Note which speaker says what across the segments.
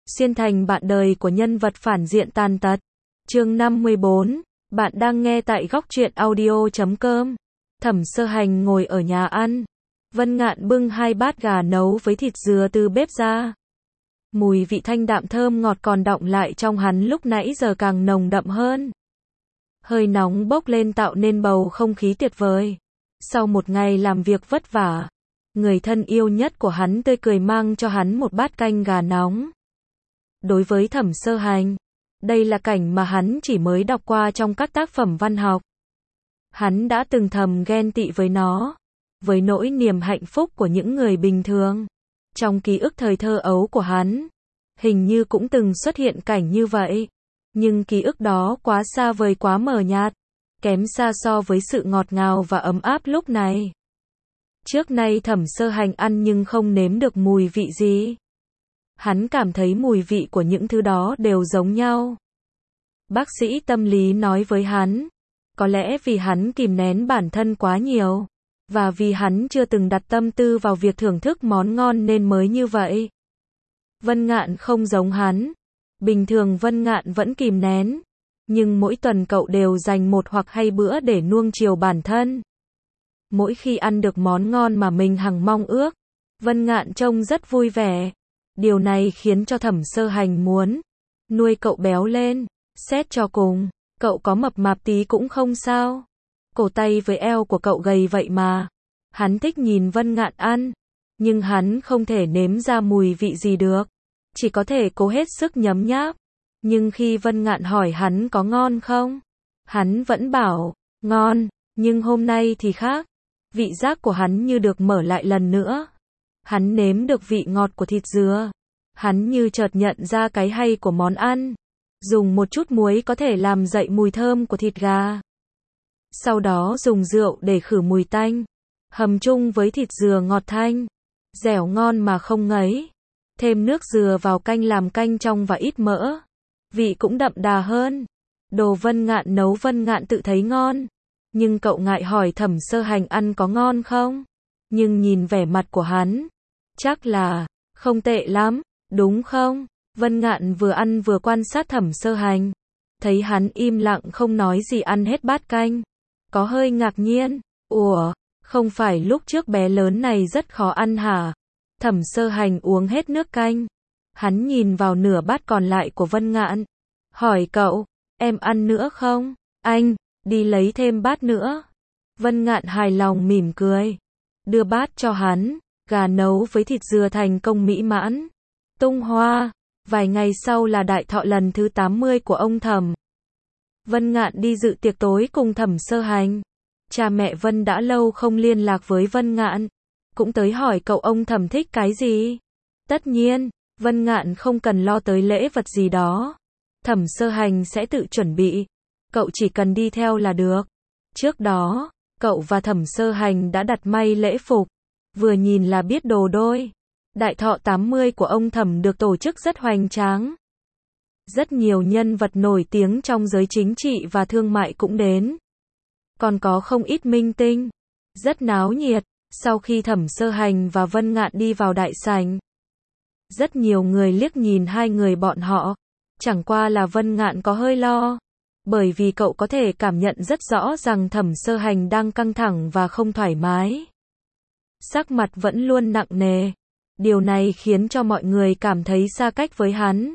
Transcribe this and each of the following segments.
Speaker 1: xuyên thành bạn đời của nhân vật phản diện tàn tật. Chương 54, bạn đang nghe tại góc truyện audio.com. Thẩm Sơ Hành ngồi ở nhà ăn. Vân Ngạn bưng 2 bát gà nấu với thịt dừa từ bếp ra. Mùi vị thanh đạm thơm ngọt còn đọng lại trong hắn lúc nãy giờ càng nồng đậm hơn. Hơi nóng bốc lên tạo nên bầu không khí tuyệt vời. Sau một ngày làm việc vất vả, người thân yêu nhất của hắn tươi cười mang cho hắn một bát canh gà nóng. Đối với Thẩm Sơ Hành, đây là cảnh mà hắn chỉ mới đọc qua trong các tác phẩm văn học. Hắn đã từng thầm ghen tị với nó, với nỗi niềm hạnh phúc của những người bình thường. Trong ký ức thời thơ ấu của hắn, hình như cũng từng xuất hiện cảnh như vậy. Nhưng ký ức đó quá xa vời, quá mờ nhạt, kém xa so với sự ngọt ngào và ấm áp lúc này. Trước nay Thẩm Sơ Hành ăn nhưng không nếm được mùi vị gì. Hắn cảm thấy mùi vị của những thứ đó đều giống nhau. Bác sĩ tâm lý nói với hắn, có lẽ vì hắn kìm nén bản thân quá nhiều, và vì hắn chưa từng đặt tâm tư vào việc thưởng thức món ngon nên mới như vậy. Vân Ngạn không giống hắn. Bình thường Vân Ngạn vẫn kìm nén, nhưng mỗi tuần cậu đều dành 1 hoặc 2 bữa để nuông chiều bản thân. Mỗi khi ăn được món ngon mà mình hằng mong ước, Vân Ngạn trông rất vui vẻ. Điều này khiến cho Thẩm Sơ Hành muốn nuôi cậu béo lên. Xét cho cùng, cậu có mập mạp tí cũng không sao. Cổ tay với eo của cậu gầy vậy mà. Hắn thích nhìn Vân Ngạn ăn, nhưng hắn không thể nếm ra mùi vị gì được. Chỉ có thể cố hết sức nhấm nháp. Nhưng khi Vân Ngạn hỏi hắn có ngon không, hắn vẫn bảo, ngon, nhưng hôm nay thì khác. Vị giác của hắn như được mở lại lần nữa. Hắn nếm được vị ngọt của thịt dừa. Hắn như chợt nhận ra cái hay của món ăn. Dùng một chút muối có thể làm dậy mùi thơm của thịt gà. Sau đó dùng rượu để khử mùi tanh. Hầm chung với thịt dừa ngọt thanh, dẻo ngon mà không ngấy. Thêm nước dừa vào canh làm canh trong và ít mỡ. Vị cũng đậm đà hơn. Đồ Vân Ngạn nấu Vân Ngạn tự thấy ngon. Nhưng cậu ngại hỏi Thẩm Sơ Hành ăn có ngon không? Nhưng nhìn vẻ mặt của hắn, chắc là không tệ lắm, đúng không? Vân Ngạn vừa ăn vừa quan sát Thẩm Sơ Hành. Thấy hắn im lặng không nói gì ăn hết bát canh, có hơi ngạc nhiên. Ủa, không phải lúc trước bé lớn này rất khó ăn hả? Thẩm Sơ Hành uống hết nước canh. Hắn nhìn vào nửa bát còn lại của Vân Ngạn. Hỏi cậu, em ăn nữa không? Anh, đi lấy thêm bát nữa. Vân Ngạn hài lòng mỉm cười. Đưa bát cho hắn. Gà nấu với thịt dừa thành công mỹ mãn. Tung hoa. Vài ngày sau là đại thọ lần thứ 80 của ông Thẩm. Vân Ngạn đi dự tiệc tối cùng Thẩm Sơ Hành. Cha mẹ Vân đã lâu không liên lạc với Vân Ngạn. Cũng tới hỏi cậu ông Thẩm thích cái gì. Tất nhiên, Vân Ngạn không cần lo tới lễ vật gì đó. Thẩm Sơ Hành sẽ tự chuẩn bị. Cậu chỉ cần đi theo là được. Trước đó, cậu và Thẩm Sơ Hành đã đặt may lễ phục. Vừa nhìn là biết đồ đôi. Đại thọ 80 của ông Thẩm được tổ chức rất hoành tráng. Rất nhiều nhân vật nổi tiếng trong giới chính trị và thương mại cũng đến. Còn có không ít minh tinh. Rất náo nhiệt. Sau khi Thẩm Sơ Hành và Vân Ngạn đi vào đại sảnh, rất nhiều người liếc nhìn hai người bọn họ. Chẳng qua là Vân Ngạn có hơi lo. Bởi vì cậu có thể cảm nhận rất rõ rằng Thẩm Sơ Hành đang căng thẳng và không thoải mái. Sắc mặt vẫn luôn nặng nề. Điều này khiến cho mọi người cảm thấy xa cách với hắn.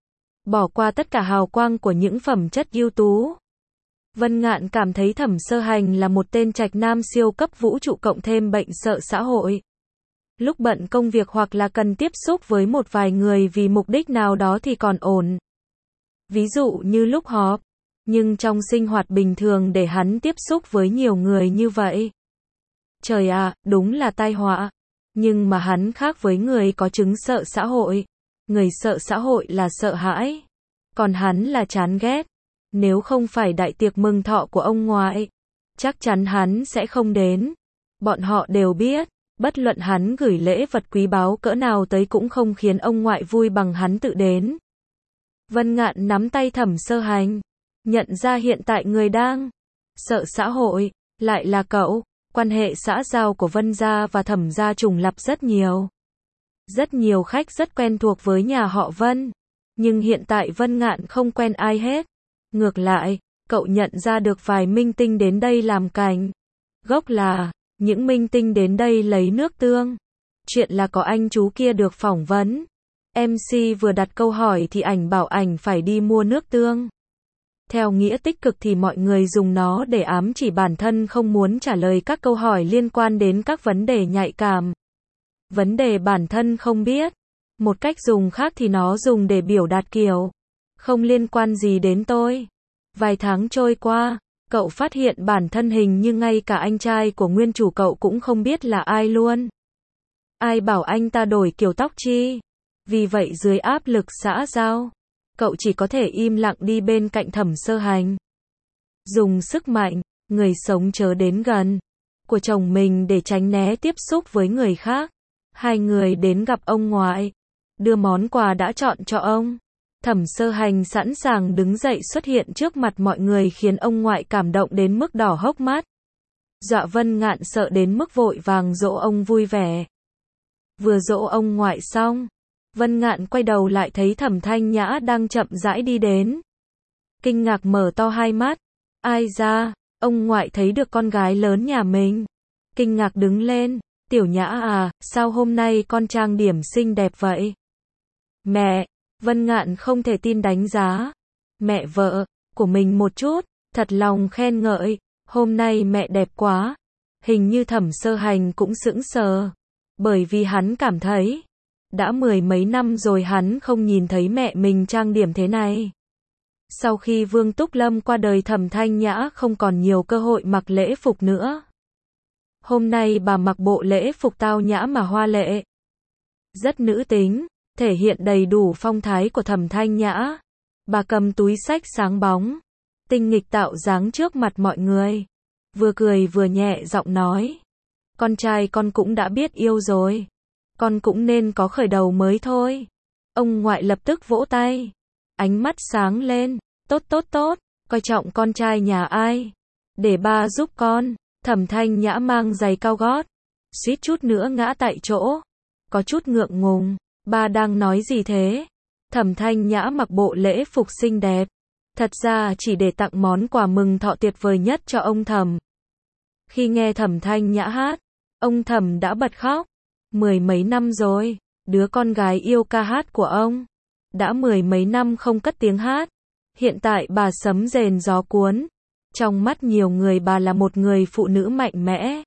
Speaker 1: Bỏ qua tất cả hào quang của những phẩm chất ưu tú. Vân Ngạn cảm thấy Thẩm Sơ Hành là một tên trạch nam siêu cấp vũ trụ cộng thêm bệnh sợ xã hội. Lúc bận công việc hoặc là cần tiếp xúc với một vài người vì mục đích nào đó thì còn ổn. Ví dụ như lúc họp. Nhưng trong sinh hoạt bình thường để hắn tiếp xúc với nhiều người như vậy. Trời ạ, đúng là tai họa. Nhưng mà hắn khác với người có chứng sợ xã hội. Người sợ xã hội là sợ hãi. Còn hắn là chán ghét. Nếu không phải đại tiệc mừng thọ của ông ngoại, chắc chắn hắn sẽ không đến. Bọn họ đều biết, bất luận hắn gửi lễ vật quý báu cỡ nào tới cũng không khiến ông ngoại vui bằng hắn tự đến. Vân Ngạn nắm tay Thẩm Sơ Hành, nhận ra hiện tại người đang sợ xã hội, lại là cậu. Quan hệ xã giao của Vân gia và Thẩm gia trùng lặp rất nhiều. Rất nhiều khách rất quen thuộc với nhà họ Vân. Nhưng hiện tại Vân Ngạn không quen ai hết. Ngược lại, cậu nhận ra được vài minh tinh đến đây làm cảnh. Gốc là, những minh tinh đến đây lấy nước tương. Chuyện là có anh chú kia được phỏng vấn. MC vừa đặt câu hỏi thì ảnh bảo ảnh phải đi mua nước tương. Theo nghĩa tích cực thì mọi người dùng nó để ám chỉ bản thân không muốn trả lời các câu hỏi liên quan đến các vấn đề nhạy cảm. Vấn đề bản thân không biết. Một cách dùng khác thì nó dùng để biểu đạt kiểu không liên quan gì đến tôi. Vài tháng trôi qua, cậu phát hiện bản thân hình như ngay cả anh trai của nguyên chủ cậu cũng không biết là ai luôn. Ai bảo anh ta đổi kiểu tóc chi? Vì vậy dưới áp lực xã giao, cậu chỉ có thể im lặng đi bên cạnh Thẩm Sơ Hành. Dùng sức mạnh, người sống chớ đến gần, của chồng mình để tránh né tiếp xúc với người khác. Hai người đến gặp ông ngoại, đưa món quà đã chọn cho ông. Thẩm Sơ Hành sẵn sàng đứng dậy xuất hiện trước mặt mọi người khiến ông ngoại cảm động đến mức đỏ hốc mắt. Dọa Vân Ngạn sợ đến mức vội vàng dỗ ông vui vẻ. Vừa dỗ ông ngoại xong, Vân Ngạn quay đầu lại thấy Thẩm Thanh Nhã đang chậm rãi đi đến. Kinh ngạc mở to hai mắt. Ai ra, ông ngoại thấy được con gái lớn nhà mình. Kinh ngạc đứng lên. Tiểu Nhã à, sao hôm nay con trang điểm xinh đẹp vậy? Mẹ, Vân Ngạn không thể tin đánh giá mẹ vợ của mình một chút, thật lòng khen ngợi, hôm nay mẹ đẹp quá. Hình như Thẩm Sơ Hành cũng sững sờ, bởi vì hắn cảm thấy, đã mười mấy năm rồi hắn không nhìn thấy mẹ mình trang điểm thế này. Sau khi Vương Túc Lâm qua đời Thẩm Thanh Nhã không còn nhiều cơ hội mặc lễ phục nữa. Hôm nay bà mặc bộ lễ phục tao nhã mà hoa lệ. Rất nữ tính, thể hiện đầy đủ phong thái của Thẩm Thanh Nhã. Bà cầm túi xách sáng bóng, tinh nghịch tạo dáng trước mặt mọi người. Vừa cười vừa nhẹ giọng nói. Con trai con cũng đã biết yêu rồi. Con cũng nên có khởi đầu mới thôi. Ông ngoại lập tức vỗ tay. Ánh mắt sáng lên. Tốt tốt tốt, coi trọng con trai nhà ai. Để ba giúp con. Thẩm Thanh Nhã mang giày cao gót. Suýt chút nữa ngã tại chỗ. Có chút ngượng ngùng. Ba đang nói gì thế? Thẩm Thanh Nhã mặc bộ lễ phục xinh đẹp. Thật ra chỉ để tặng món quà mừng thọ tuyệt vời nhất cho ông Thẩm. Khi nghe Thẩm Thanh Nhã hát, ông Thẩm đã bật khóc. Mười mấy năm rồi, đứa con gái yêu ca hát của ông. Đã mười mấy năm không cất tiếng hát. Hiện tại bà sấm rền gió cuốn. Trong mắt nhiều người bà là một người phụ nữ mạnh mẽ.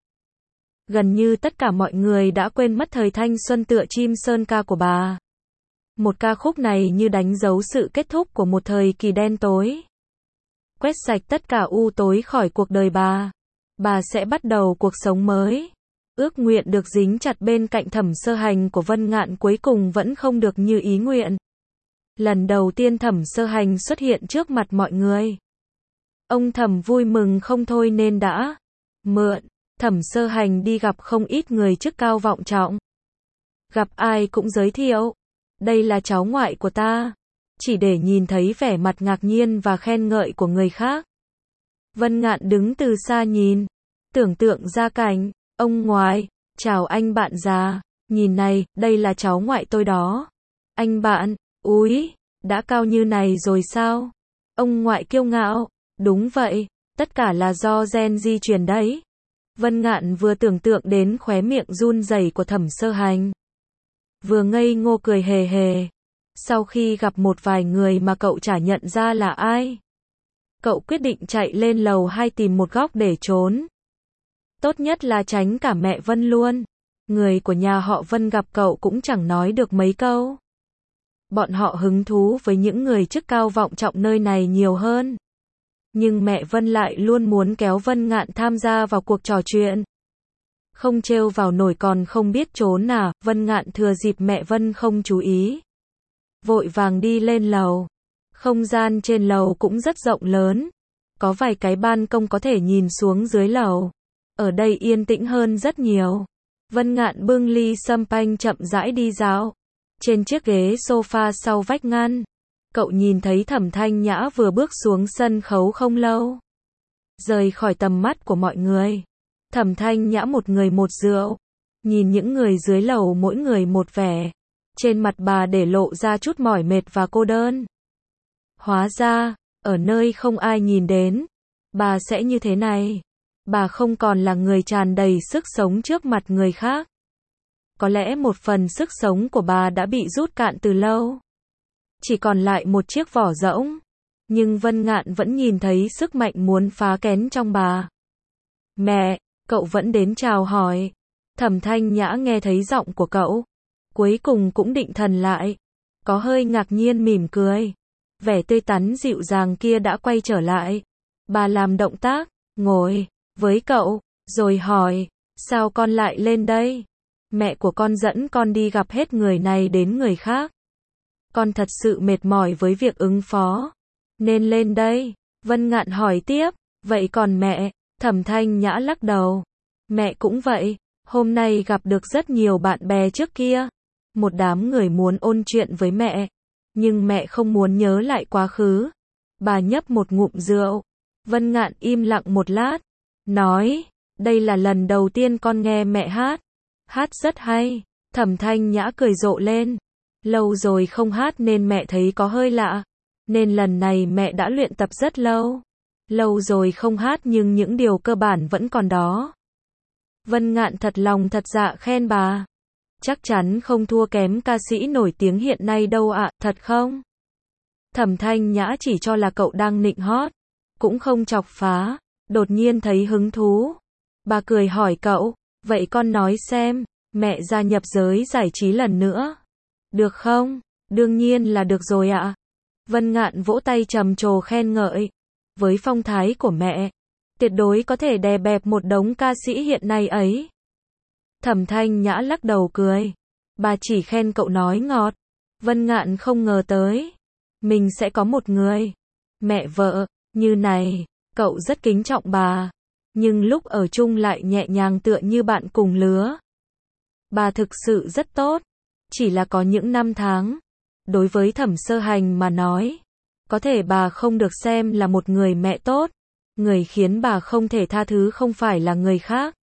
Speaker 1: Gần như tất cả mọi người đã quên mất thời thanh xuân tựa chim sơn ca của bà. Một ca khúc này như đánh dấu sự kết thúc của một thời kỳ đen tối. Quét sạch tất cả u tối khỏi cuộc đời bà. Bà sẽ bắt đầu cuộc sống mới. Ước nguyện được dính chặt bên cạnh Thẩm Sơ Hành của Vân Ngạn cuối cùng vẫn không được như ý nguyện. Lần đầu tiên Thẩm Sơ Hành xuất hiện trước mặt mọi người. Ông Thẩm vui mừng không thôi nên đã mượn Thẩm Sơ Hành đi gặp không ít người chức cao vọng trọng. Gặp ai cũng giới thiệu. Đây là cháu ngoại của ta. Chỉ để nhìn thấy vẻ mặt ngạc nhiên và khen ngợi của người khác. Vân Ngạn đứng từ xa nhìn. Tưởng tượng ra cảnh. Ông ngoại, chào anh bạn già. Nhìn này, đây là cháu ngoại tôi đó. Anh bạn, úi, đã cao như này rồi sao? Ông ngoại kiêu ngạo. Đúng vậy, tất cả là do gen di truyền đấy. Vân Ngạn vừa tưởng tượng đến khóe miệng run rẩy của Thẩm Sơ Hành. Vừa ngây ngô cười hề hề. Sau khi gặp một vài người mà cậu chả nhận ra là ai. Cậu quyết định chạy lên lầu 2 tìm một góc để trốn. Tốt nhất là tránh cả mẹ Vân luôn. Người của nhà họ Vân gặp cậu cũng chẳng nói được mấy câu. Bọn họ hứng thú với những người chức cao vọng trọng nơi này nhiều hơn. Nhưng mẹ Vân lại luôn muốn kéo Vân Ngạn tham gia vào cuộc trò chuyện. Không trêu vào nổi còn không biết trốn à, Vân Ngạn thừa dịp mẹ Vân không chú ý. Vội vàng đi lên lầu. Không gian trên lầu cũng rất rộng lớn. Có vài cái ban công có thể nhìn xuống dưới lầu. Ở đây yên tĩnh hơn rất nhiều. Vân Ngạn bưng ly champagne chậm rãi đi dạo. Trên chiếc ghế sofa sau vách ngăn. Cậu nhìn thấy Thẩm Thanh Nhã vừa bước xuống sân khấu không lâu. Rời khỏi tầm mắt của mọi người. Thẩm Thanh Nhã một người một rượu. Nhìn những người dưới lầu mỗi người một vẻ. Trên mặt bà để lộ ra chút mỏi mệt và cô đơn. Hóa ra, ở nơi không ai nhìn đến, bà sẽ như thế này. Bà không còn là người tràn đầy sức sống trước mặt người khác. Có lẽ một phần sức sống của bà đã bị rút cạn từ lâu. Chỉ còn lại một chiếc vỏ rỗng. Nhưng Vân Ngạn vẫn nhìn thấy sức mạnh muốn phá kén trong bà. Mẹ, cậu vẫn đến chào hỏi. Thẩm Thanh Nhã nghe thấy giọng của cậu. Cuối cùng cũng định thần lại. Có hơi ngạc nhiên mỉm cười. Vẻ tươi tắn dịu dàng kia đã quay trở lại. Bà làm động tác, ngồi, với cậu, rồi hỏi, sao con lại lên đây? Mẹ của con dẫn con đi gặp hết người này đến người khác. Con thật sự mệt mỏi với việc ứng phó. Nên lên đây. Vân Ngạn hỏi tiếp, vậy còn mẹ? Thẩm Thanh Nhã lắc đầu. Mẹ cũng vậy, hôm nay gặp được rất nhiều bạn bè trước kia. Một đám người muốn ôn chuyện với mẹ. Nhưng mẹ không muốn nhớ lại quá khứ. Bà nhấp một ngụm rượu. Vân Ngạn im lặng một lát. Nói, đây là lần đầu tiên con nghe mẹ hát. Hát rất hay. Thẩm Thanh Nhã cười rộ lên. Lâu rồi không hát nên mẹ thấy có hơi lạ. Nên lần này mẹ đã luyện tập rất lâu. Lâu rồi không hát nhưng những điều cơ bản vẫn còn đó. Vân Ngạn thật lòng thật dạ khen bà. Chắc chắn không thua kém ca sĩ nổi tiếng hiện nay đâu ạ, thật không? Thẩm Thanh Nhã chỉ cho là cậu đang nịnh hót. Cũng không chọc phá. Đột nhiên thấy hứng thú. Bà cười hỏi cậu, vậy con nói xem, mẹ gia nhập giới giải trí lần nữa. Được không? Đương nhiên là được rồi ạ. Vân Ngạn vỗ tay trầm trồ khen ngợi. Với phong thái của mẹ, tuyệt đối có thể đè bẹp một đống ca sĩ hiện nay ấy. Thẩm Thanh Nhã lắc đầu cười. Bà chỉ khen cậu nói ngọt. Vân Ngạn không ngờ tới. Mình sẽ có một người. Mẹ vợ, như này. Cậu rất kính trọng bà. Nhưng lúc ở chung lại nhẹ nhàng tựa như bạn cùng lứa. Bà thực sự rất tốt. Chỉ là có những năm tháng. Đối với Thẩm Sơ Hành mà nói. Có thể bà không được xem là một người mẹ tốt. Người khiến bà không thể tha thứ không phải là người khác.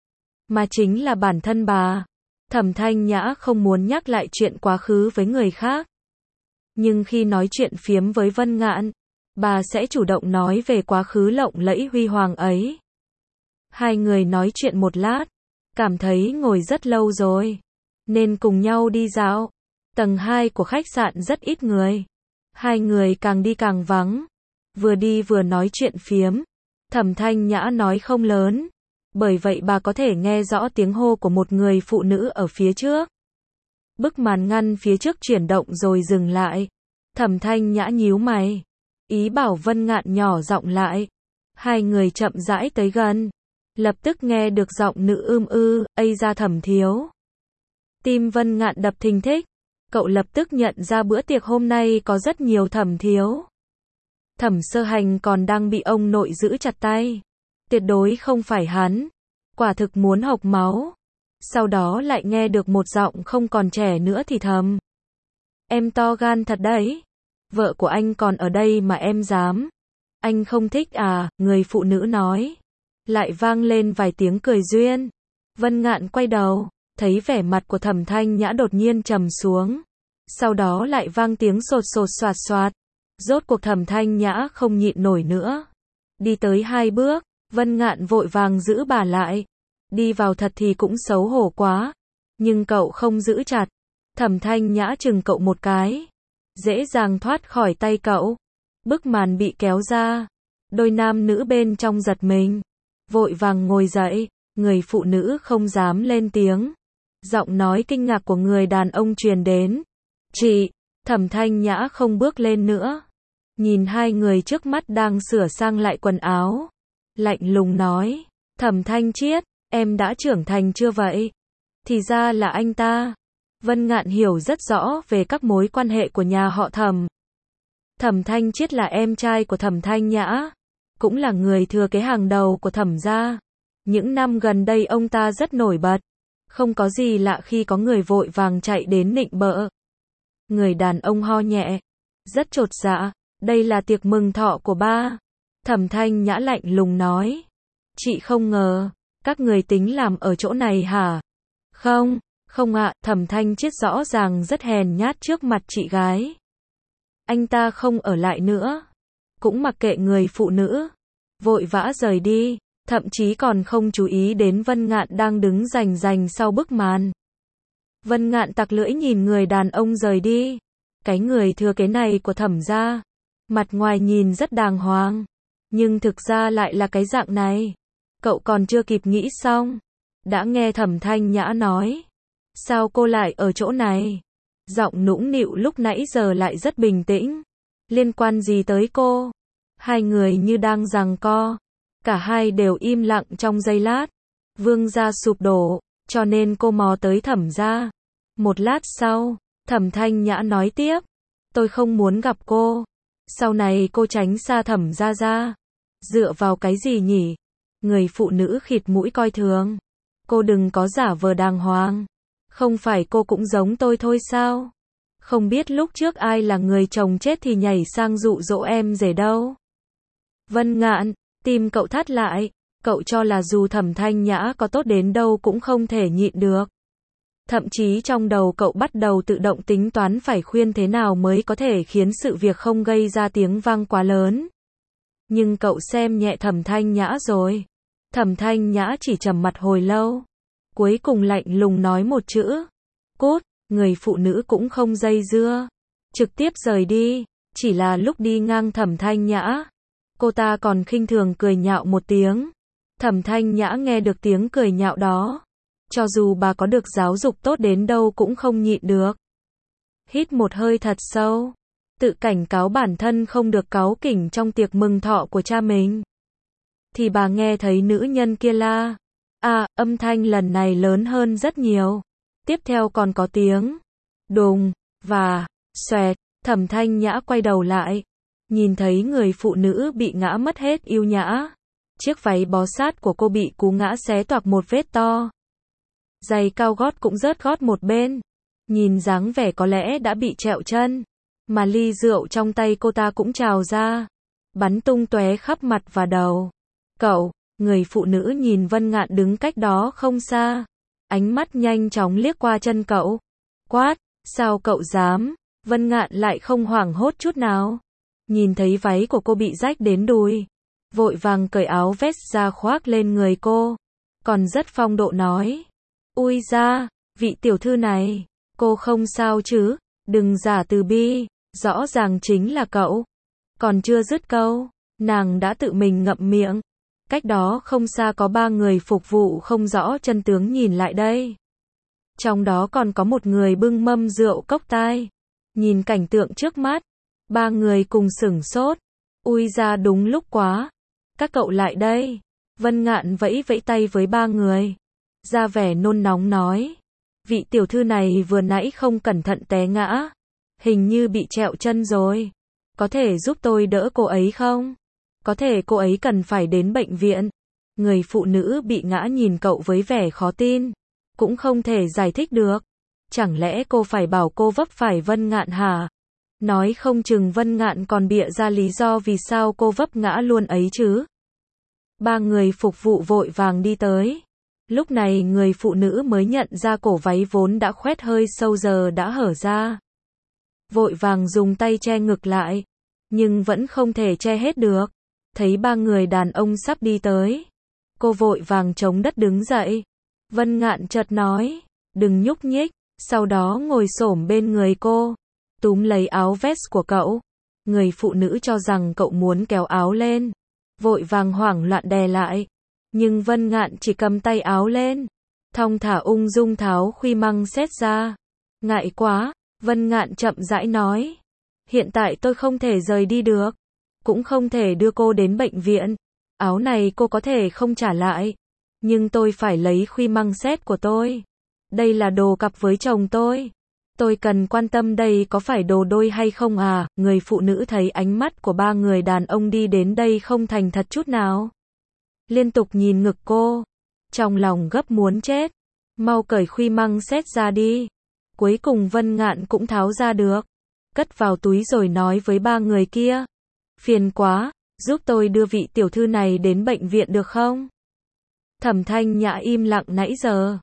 Speaker 1: Mà chính là bản thân bà. Thẩm Thanh Nhã không muốn nhắc lại chuyện quá khứ với người khác. Nhưng khi nói chuyện phiếm với Vân Ngạn, bà sẽ chủ động nói về quá khứ lộng lẫy huy hoàng ấy. Hai người nói chuyện một lát, cảm thấy ngồi rất lâu rồi, nên cùng nhau đi dạo. Tầng 2 của khách sạn rất ít người. Hai người càng đi càng vắng. Vừa đi vừa nói chuyện phiếm. Thẩm Thanh Nhã nói không lớn. Bởi vậy bà có thể nghe rõ tiếng hô của một người phụ nữ ở phía trước. Bức màn ngăn phía trước chuyển động rồi dừng lại. Thẩm Thanh Nhã nhíu mày. Ý bảo Vân Ngạn nhỏ giọng lại. Hai người chậm rãi tới gần. Lập tức nghe được giọng nữ ây ra Thẩm thiếu. Tim Vân Ngạn đập thình thịch. Cậu lập tức nhận ra bữa tiệc hôm nay có rất nhiều Thẩm thiếu. Thẩm Sơ Hành còn đang bị ông nội giữ chặt tay. Tuyệt đối không phải hắn. Quả thực muốn hộc máu. Sau đó lại nghe được một giọng không còn trẻ nữa thì thầm. Em to gan thật đấy. Vợ của anh còn ở đây mà em dám. Anh không thích à, người phụ nữ nói. Lại vang lên vài tiếng cười duyên. Vân Ngạn quay đầu, thấy vẻ mặt của Thẩm Thanh Nhã đột nhiên trầm xuống. Sau đó lại vang tiếng sột sột soạt soạt. Rốt cuộc Thẩm Thanh Nhã không nhịn nổi nữa. Đi tới 2 bước, Vân Ngạn vội vàng giữ bà lại. Đi vào thật thì cũng xấu hổ quá. Nhưng cậu không giữ chặt. Thẩm Thanh Nhã chừng cậu một cái. Dễ dàng thoát khỏi tay cậu. Bức màn bị kéo ra. Đôi nam nữ bên trong giật mình. Vội vàng ngồi dậy. Người phụ nữ không dám lên tiếng. Giọng nói kinh ngạc của người đàn ông truyền đến. Chị, Thẩm Thanh Nhã không bước lên nữa. Nhìn hai người trước mắt đang sửa sang lại quần áo. Lạnh lùng nói. Thẩm Thanh Chiết, em đã trưởng thành chưa vậy? Thì ra là anh ta. Vân Ngạn hiểu rất rõ về các mối quan hệ của nhà họ Thẩm. Thẩm Thanh Chiết là em trai của Thẩm Thanh Nhã. Cũng là người thừa kế hàng đầu của Thẩm gia. Những năm gần đây ông ta rất nổi bật. Không có gì lạ khi có người vội vàng chạy đến nịnh bợ. Người đàn ông ho nhẹ. Rất chột dạ. Đây là tiệc mừng thọ của ba. Thẩm Thanh Nhã lạnh lùng nói. Chị không ngờ. Các người tính làm ở chỗ này hả? Không, Không ạ, Thẩm Thanh Chiết rõ ràng rất hèn nhát trước mặt chị gái. Anh ta không ở lại nữa. Cũng mặc kệ người phụ nữ. Vội vã rời đi. Thậm chí còn không chú ý đến Vân Ngạn đang đứng rành rành sau bức màn. Vân Ngạn tặc lưỡi nhìn người đàn ông rời đi. Cái người thừa kế này của Thẩm gia. Mặt ngoài nhìn rất đàng hoàng. Nhưng thực ra lại là cái dạng này. Cậu còn chưa kịp nghĩ xong. Đã nghe Thẩm Thanh Nhã nói. Sao cô lại ở chỗ này? Giọng nũng nịu lúc nãy giờ lại rất bình tĩnh. Liên quan gì tới cô? Hai người như đang giằng co. Cả hai đều im lặng trong giây lát. Vương gia sụp đổ, cho nên cô mò tới Thẩm gia. Một lát sau, Thẩm Thanh Nhã nói tiếp. Tôi không muốn gặp cô. Sau này cô tránh xa Thẩm gia ra. Dựa vào cái gì nhỉ? Người phụ nữ khịt mũi coi thường. Cô đừng có giả vờ đàng hoàng. Không phải cô cũng giống tôi thôi sao? Không biết lúc trước ai là người chồng chết thì nhảy sang dụ dỗ em rể đâu. Vân Ngạn, tim cậu thắt lại. Cậu cho là dù Thẩm Thanh Nhã có tốt đến đâu cũng không thể nhịn được. Thậm chí trong đầu cậu bắt đầu tự động tính toán phải khuyên thế nào mới có thể khiến sự việc không gây ra tiếng vang quá lớn. Nhưng cậu xem nhẹ Thẩm Thanh Nhã rồi. Thẩm Thanh Nhã chỉ trầm mặt hồi lâu. Cuối cùng lạnh lùng nói một chữ. Cút, người phụ nữ cũng không dây dưa. Trực tiếp rời đi. Chỉ là lúc đi ngang Thẩm Thanh Nhã. Cô ta còn khinh thường cười nhạo một tiếng. Thẩm Thanh Nhã nghe được tiếng cười nhạo đó. Cho dù bà có được giáo dục tốt đến đâu cũng không nhịn được. Hít một hơi thật sâu. Tự cảnh cáo bản thân không được cáu kỉnh trong tiệc mừng thọ của cha mình. Thì bà nghe thấy nữ nhân kia la. Âm thanh lần này lớn hơn rất nhiều. Tiếp theo còn có tiếng đùng và xoẹt. Thẩm Thanh Nhã quay đầu lại. Nhìn thấy người phụ nữ bị ngã mất hết yêu nhã. Chiếc váy bó sát của cô bị cú ngã xé toạc một vết to. Giày cao gót cũng rớt gót một bên. Nhìn dáng vẻ có lẽ đã bị trẹo chân. Mà ly rượu trong tay cô ta cũng trào ra. Bắn tung tóe khắp mặt và đầu. Cậu, người phụ nữ nhìn Vân Ngạn đứng cách đó không xa. Ánh mắt nhanh chóng liếc qua chân cậu. Quát, sao cậu dám? Vân Ngạn lại không hoảng hốt chút nào. Nhìn thấy váy của cô bị rách đến đùi. Vội vàng cởi áo vest ra khoác lên người cô. Còn rất phong độ nói. Ui da, vị tiểu thư này, cô không sao chứ, đừng giả từ bi, rõ ràng chính là cậu. Còn chưa dứt câu, nàng đã tự mình ngậm miệng. Cách đó không xa có ba người phục vụ không rõ chân tướng nhìn lại đây. Trong đó còn có một người bưng mâm rượu cốc tai. Nhìn cảnh tượng trước mắt, ba người cùng sửng sốt. Ui da đúng lúc quá. Các cậu lại đây. Vân Ngạn vẫy vẫy tay với ba người. Ra vẻ nôn nóng nói. Vị tiểu thư này vừa nãy không cẩn thận té ngã. Hình như bị trẹo chân rồi. Có thể giúp tôi đỡ cô ấy không? Có thể cô ấy cần phải đến bệnh viện. Người phụ nữ bị ngã nhìn cậu với vẻ khó tin. Cũng không thể giải thích được. Chẳng lẽ cô phải bảo cô vấp phải Vân Ngạn hả? Nói không chừng Vân Ngạn còn bịa ra lý do vì sao cô vấp ngã luôn ấy chứ. Ba người phục vụ vội vàng đi tới. Lúc này người phụ nữ mới nhận ra cổ váy vốn đã khoét hơi sâu giờ đã hở ra. Vội vàng dùng tay che ngực lại. Nhưng vẫn không thể che hết được. Thấy ba người đàn ông sắp đi tới. Cô vội vàng chống đất đứng dậy. Vân Ngạn chợt nói. Đừng nhúc nhích. Sau đó ngồi xổm bên người cô. Túm lấy áo vest của cậu. Người phụ nữ cho rằng cậu muốn kéo áo lên. Vội vàng hoảng loạn đè lại. Nhưng Vân Ngạn chỉ cầm tay áo lên. Thong thả ung dung tháo khuy măng xét ra. Ngại quá, Vân Ngạn chậm rãi nói. Hiện tại tôi không thể rời đi được. Cũng không thể đưa cô đến bệnh viện. Áo này cô có thể không trả lại. Nhưng tôi phải lấy khuy măng xét của tôi. Đây là đồ cặp với chồng tôi. Tôi cần quan tâm đây có phải đồ đôi hay không à? Người phụ nữ thấy ánh mắt của ba người đàn ông đi đến đây không thành thật chút nào. Liên tục nhìn ngực cô. Trong lòng gấp muốn chết. Mau cởi khuy măng xét ra đi. Cuối cùng Vân Ngạn cũng tháo ra được. Cất vào túi rồi nói với ba người kia. Phiền quá, giúp tôi đưa vị tiểu thư này đến bệnh viện được không? Thẩm Thanh Nhã im lặng nãy giờ.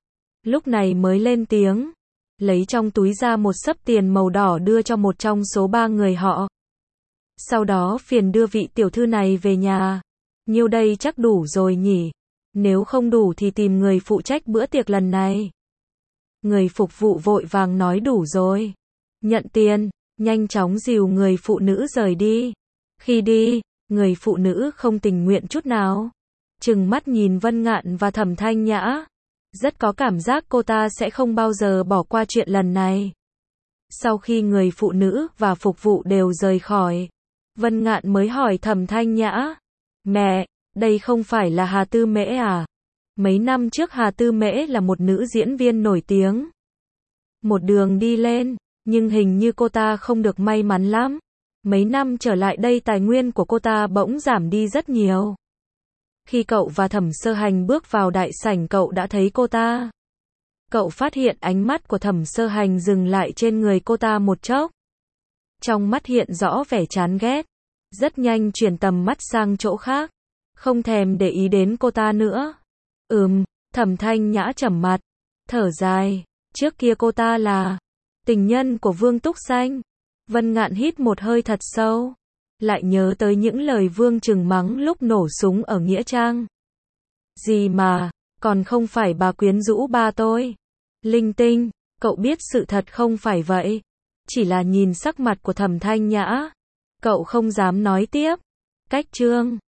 Speaker 1: lúc này mới lên tiếng, lấy trong túi ra một xấp tiền màu đỏ đưa cho một trong số 3 người họ. Sau đó phiền đưa vị tiểu thư này về nhà. Nhiêu đây chắc đủ rồi nhỉ? Nếu không đủ thì tìm người phụ trách bữa tiệc lần này. Người phục vụ vội vàng nói đủ rồi. Nhận tiền, nhanh chóng dìu người phụ nữ rời đi. Khi đi, người phụ nữ không tình nguyện chút nào. Trừng mắt nhìn Vân Ngạn và Thẩm Thanh Nhã. Rất có cảm giác cô ta sẽ không bao giờ bỏ qua chuyện lần này. Sau khi người phụ nữ và phục vụ đều rời khỏi, Vân Ngạn mới hỏi Thẩm Thanh Nhã. Mẹ, đây không phải là Hà Tư Mễ à? Mấy năm trước Hà Tư Mễ là một nữ diễn viên nổi tiếng. Một đường đi lên, nhưng hình như cô ta không được may mắn lắm. Mấy năm trở lại đây tài nguyên của cô ta bỗng giảm đi rất nhiều. Khi cậu và Thẩm Sơ Hành bước vào đại sảnh cậu đã thấy cô ta. Cậu phát hiện ánh mắt của Thẩm Sơ Hành dừng lại trên người cô ta một chốc. Trong mắt hiện rõ vẻ chán ghét. Rất nhanh chuyển tầm mắt sang chỗ khác. Không thèm để ý đến cô ta nữa. Thẩm Thanh Nhã trầm mặt. Thở dài. Trước kia cô ta là tình nhân của Vương Túc Xanh. Vân Ngạn hít một hơi thật sâu. Lại nhớ tới những lời Vương Trừng mắng lúc nổ súng ở Nghĩa Trang. Gì mà, còn không phải bà quyến rũ ba tôi. Linh tinh, cậu biết sự thật không phải vậy. Chỉ là nhìn sắc mặt của Thẩm Thanh Nhã. Cậu không dám nói tiếp. Cách chương